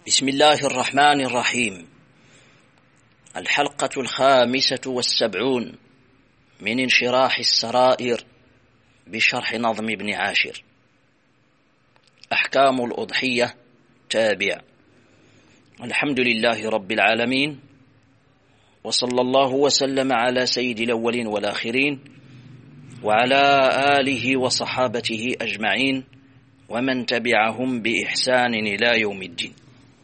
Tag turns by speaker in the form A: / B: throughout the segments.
A: بسم الله الرحمن الرحيم. الحلقة 75 من انشراح السرائر بشرح نظم ابن عاشر. أحكام الأضحية تابع. الحمد لله رب العالمين، وصلى الله وسلم على سيد الأولين والآخرين وعلى آله وصحابته أجمعين ومن تبعهم بإحسان إلى يوم الدين.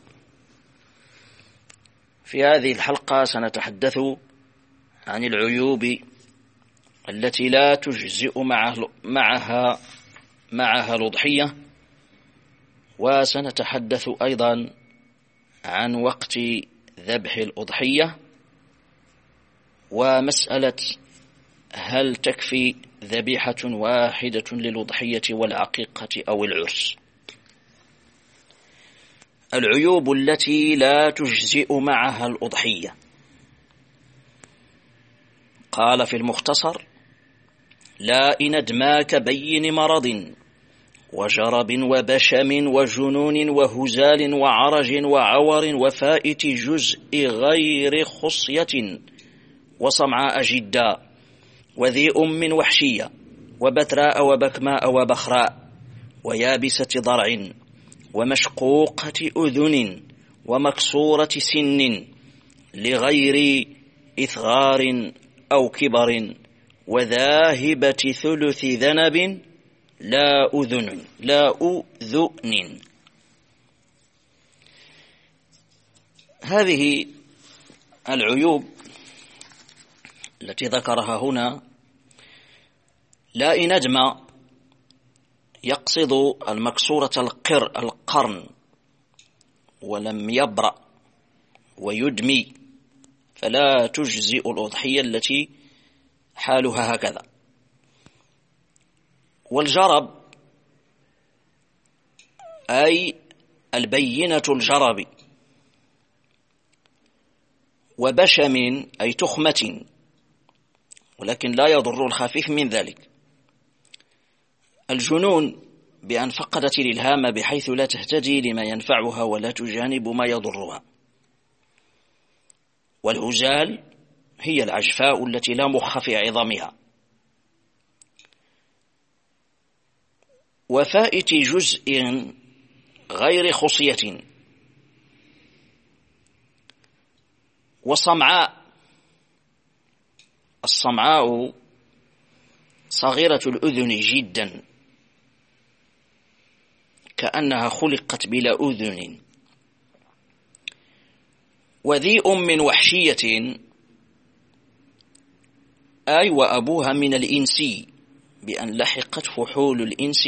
A: في هذه الحلقة سنتحدث عن العيوب التي لا تجزئ معها الأضحية، وسنتحدث أيضا عن وقت ذبح الأضحية، ومسألة هل تكفي ذبيحة واحدة للأضحية والعقيقة أو العرس. العيوب التي لا تجزئ معها الأضحية. قال في المختصر: لا إن أدماك بين مرض وجرب وبشم وجنون وهزال وعرج وعور وفائت جزء غير خصية وصمعاء جدا وذي أم وحشية وبتراء وبكماء وبخراء ويابسة ضرع ومشقوقة أذن ومكسورة سن لغير إثغار أو كبر وذاهبة ثلث ذنب لا أذن. هذه العيوب التي ذكرها هنا لا إن أدمى يقصد المكسورة القرن ولم يبرأ ويدمي، فلا تجزئ الأضحية التي حالها هكذا. والجرب أي البينة الجرب، وبشم أي تخمة ولكن لا يضر الخفيف من ذلك. الجنون بأن فقدت الإلهام بحيث لا تهتدي لما ينفعها ولا تجانب ما يضرها. والهزال هي العجفاء التي لا مخ في عظامها. وفائت جزء غير خصية. وصمعاء، الصمعاء صغيرة الأذن جدا كأنها خلقت بلا أذن. وذي أم وحشية أي وأبوها من الإنس بأن لحقت فحول الإنس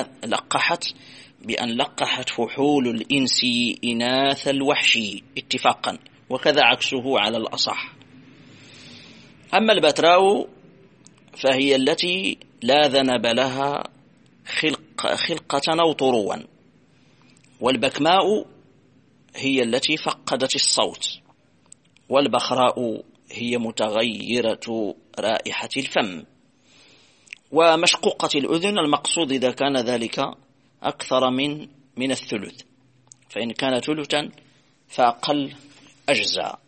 A: لقحت فحول الإنس إناث الوحش اتفاقا، وكذا عكسه على الأصح. أما البتراء فهي التي لا ذنب لها خلقة أو طروا. والبكماء هي التي فقدت الصوت. والبخراء هي متغيرة رائحة الفم. ومشقوقة الأذن المقصود إذا كان ذلك أكثر من الثلث، فإن كان ثلثا فأقل أجزاء.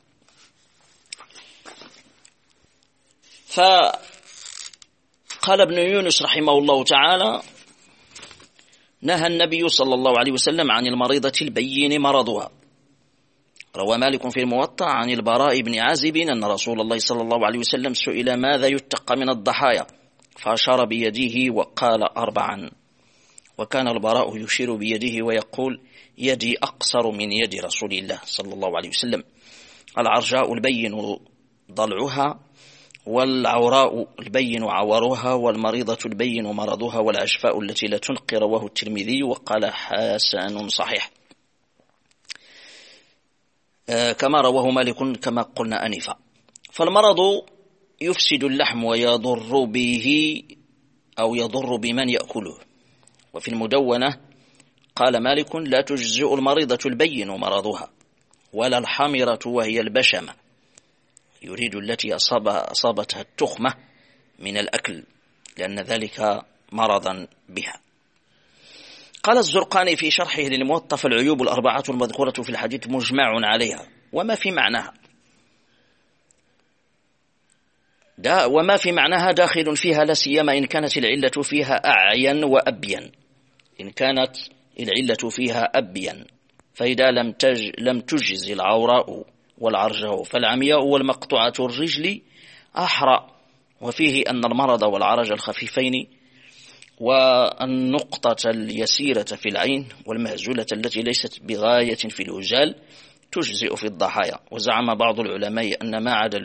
A: فقال ابن يونس رحمه الله تعالى: نهى النبي صلى الله عليه وسلم عن المريضة البين مرضها. روى مالك في الموطأ عن البراء بن عازب أن رسول الله صلى الله عليه وسلم سئل ماذا يتقى من الضحايا، فأشار بيده وقال 4. وكان البراء يشير بيده ويقول: يدي أقصر من يد رسول الله صلى الله عليه وسلم. العرجاء البين ضلعها، والعوراء البين عورها، والمريضة البين مرضها، والعجفاء التي لا تنقي. رواه الترمذي وقال حسن صحيح، كما رواه مالك كما قلنا آنفا. فالمرض يفسد اللحم ويضر به أو يضر بمن يأكله. وفي المدونة قال مالك: لا تجزئ المريضة البين مرضها ولا الحمرة وهي البشمة، يريد التي أصابتها التخمة من الأكل لأن ذلك مرضا بها. قال الزرقاني في شرحه للموطأ: فالعيوب الأربعة المذكورة في الحديث مجمع عليها وما في معناها داخل فيها، لا سيما إن كانت العلة فيها أعين وأبين. فإذا لم تجز العوراء والعرجاء فالعمياء والمقطوعة الرجل أحرى. وفيه أن المرض والعرج الخفيفين والنقطة اليسيرة في العين والمهزولة التي ليست بغاية في الوجال تجزئ في الضحايا. وزعم بعض العلماء أن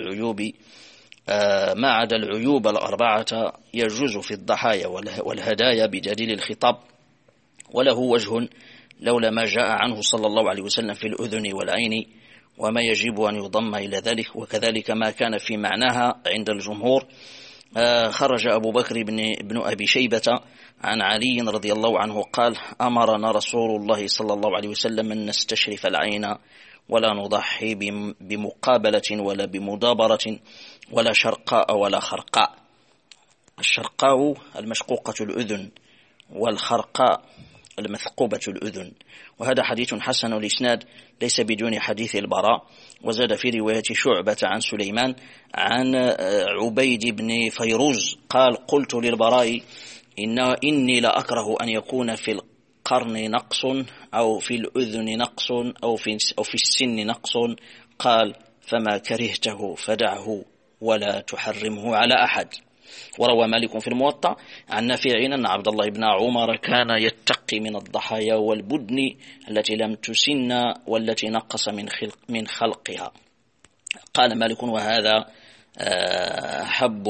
A: ما عدا العيوب الأربعة يجوز في الضحايا والهدايا بدليل الخطاب، وله وجه لولا ما جاء عنه صلى الله عليه وسلم في الأذن والعين وما يجب أن يضم إلى ذلك، وكذلك ما كان في معناها عند الجمهور. خرج أبو بكر بن أبي شيبة عن علي رضي الله عنه قال: أمرنا رسول الله صلى الله عليه وسلم أن نستشرف العين ولا نضحي بمقابلة ولا بمدابرة ولا شرقاء ولا خرقاء. الشرقاء المشقوقة الأذن، والخرقاء المثقوبة الأذن. وهذا حديث حسن الإسناد ليس بدون حديث البراء. وزاد في رواية شعبة عن سليمان عن عبيد بن فيروز قال: قلت للبراء: إني لأكره أن يكون في القرن نقص أو في الأذن نقص أو في السن نقص. قال: فما كرهته فدعه ولا تحرمه على أحد. وروى مالك في الموطأ عن نافع أن عبد الله بن عمر كان يتقي من الضحايا والبدن التي لم تسن والتي نقص من خلقها. قال مالك: وهذا حب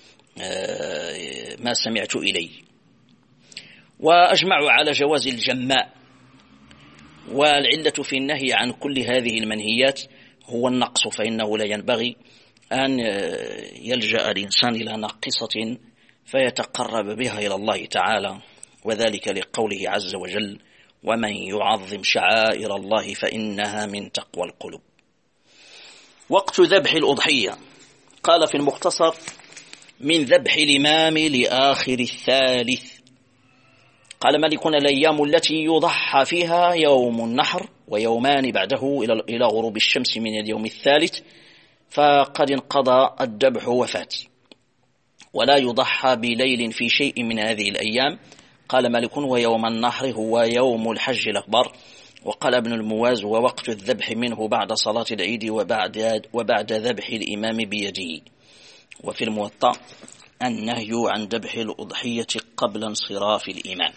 A: ما سمعت إليه. وأجمعوا على جواز الجماء، والعلة في النهي عن كل هذه المنهيات هو النقص، فإنه لا ينبغي أن يلجأ الإنسان إلى ناقصة فيتقرب بها إلى الله تعالى، وذلك لقوله عز وجل: ومن يعظم شعائر الله فإنها من تقوى القلوب. وقت ذبح الأضحية. قال في المختصر: من ذبح الإمام لآخر الثالث. قال مالك: الأيام التي يضحى فيها يوم النحر ويومان بعده إلى غروب الشمس من اليوم الثالث، فقد انقضى الذبح وفات، ولا يضحى بليل في شيء من هذه الأيام. قال مالك: ويوم النحر هو يوم الحج الأكبر. وقال ابن المواز: ووقت الذبح منه بعد صلاة العيد وبعد ذبح الإمام بيده. وفي الموطأ النهي عن ذبح الأضحية قبل انصراف الإمام.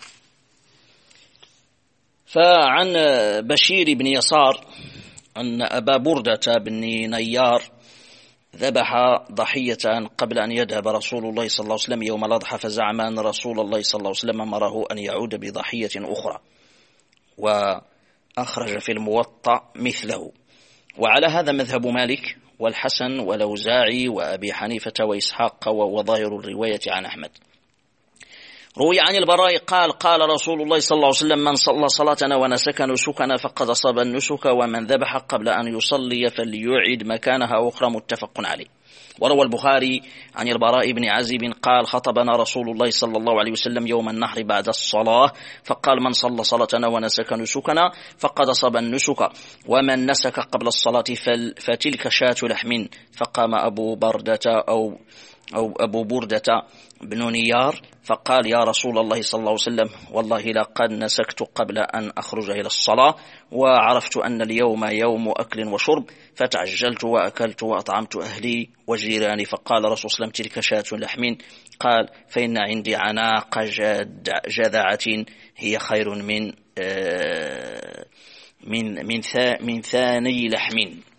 A: فعن بشير بن يسار أن أبا بردة بن نيار ذبح ضحية قبل أن يذهب رسول الله صلى الله عليه وسلم يوم الأضحى، فزعم أن رسول الله صلى الله عليه وسلم أمره أن يعود بضحية أخرى، وأخرج في الموطأ مثله. وعلى هذا مذهب مالك والحسن والأوزاعي وأبي حنيفة وإسحاق وظاهر الرواية عن أحمد. روي عن البراء قال: قال رسول الله صلى الله عليه وسلم: من صلى صلاتنا ونسك نسكنا فقد أصاب النسك، ومن ذبح قبل أن يصلي فليعد مكانها أخرى. متفق عليه. وروى البخاري عن البراء بن عازب قال: خطبنا رسول الله صلى الله عليه وسلم يوم النحر بعد الصلاة فقال: من صلى صلاتنا ونسك نسكنا فقد أصاب النسك، ومن نسك قبل الصلاة فتلك شاة لحم. فقام أبو بردة بن نيار فقال: يا رسول الله صلى الله عليه وسلم، والله لقد نسكت قبل أن أخرج إلى الصلاة، وعرفت أن اليوم يوم أكل وشرب، فتعجلت وأكلت وأطعمت أهلي وجيراني. فقال رسول الله: تلك شاة لحم. قال: فإن عندي عناق جذعة هي خير من ثاني لحم.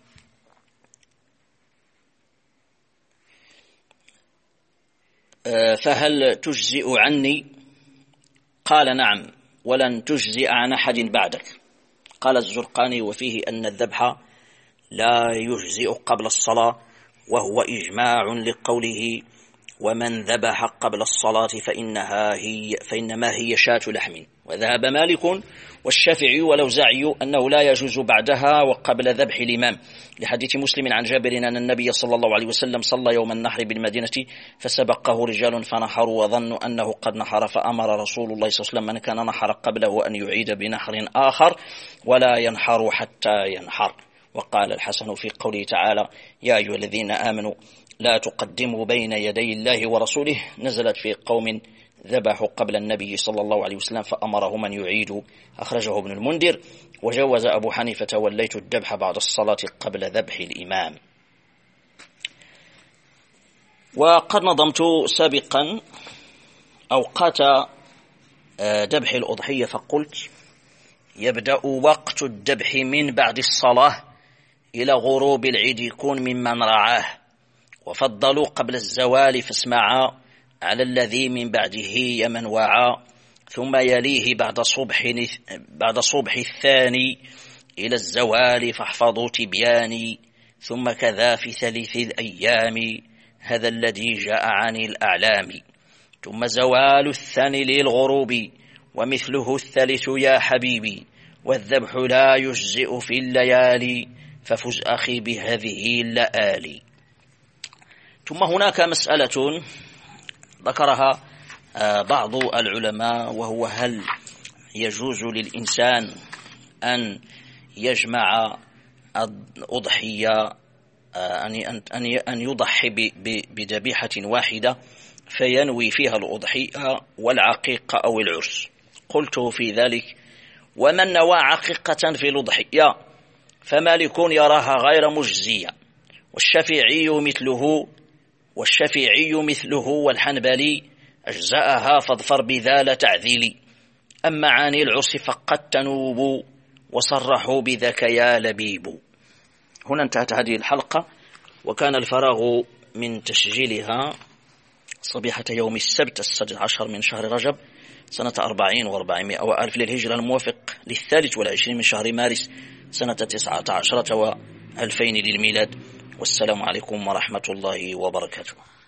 A: فهل تجزئ عني؟ قال: نعم، ولن تجزئ عن أحد بعدك. قال الزرقاني: وفيه أن الذبح لا يجزئ قبل الصلاة، وهو إجماع لقوله: ومن ذبح قبل الصلاة فإنما هي شاة لحم. وذهب مالك والشافعي والأوزاعي أنه لا يجوز بعدها وقبل ذبح الإمام، لحديث مسلم عن جابر أن النبي صلى الله عليه وسلم صلى يوم النحر بالمدينة فسبقه رجال فنحروا وظنوا أنه قد نحر، فأمر رسول الله صلى الله عليه وسلم من كان نحر قبله أن يعيد بنحر آخر ولا ينحر حتى ينحر. وقال الحسن في قوله تعالى: يا أيها الذين آمنوا لا تقدموا بين يدي الله ورسوله، نزلت في قوم ذبحوا قبل النبي صلى الله عليه وسلم فأمرهم أن يعيدوا، أخرجه ابن المنذر. وجوز أبو حنيفة وليت الذبح بعد الصلاة قبل ذبح الإمام. وقد نظمت سابقا أوقات ذبح الأضحية فقلت: يبدأ وقت الذبح من بعد الصلاة إلى غروب العيد، يكون ممن رعاه، وفضلوا قبل الزوال فاسمعا على الذي من بعده يمن وعى، ثم يليه بعد صبح الثاني إلى الزوال فاحفظوا تبياني، ثم كذا في ثالث الأيام هذا الذي جاء عن الأعلام، ثم زوال الثاني للغروب ومثله الثالث يا حبيبي، والذبح لا يجزئ في الليالي ففز أخي بهذه اللآلي. ثم هناك مسألة ذكرها بعض العلماء، وهو هل يجوز للإنسان أن يجمع الأضحية، أن يضحي بذبيحة واحدة فينوي فيها الأضحية والعقيقة أو العرس؟ قلت في ذلك: ومن نوى عقيقة في الأضحية فمالك يراها غير مجزية، والشافعي مثله والحنبلي أجزاءها فاظفر بذا لا تعذيلي، أما عن العرس فقد تنوبوا وصرحوا بذاك يا لبيب. هنا انتهت هذه الحلقة، وكان الفراغ من تسجيلها صبيحة يوم السبت 16 من شهر رجب سنة 40 و400 وألف للهجرة، الموافق 23 من شهر مارس سنة 19 و2000 للميلاد. والسلام عليكم ورحمة الله وبركاته.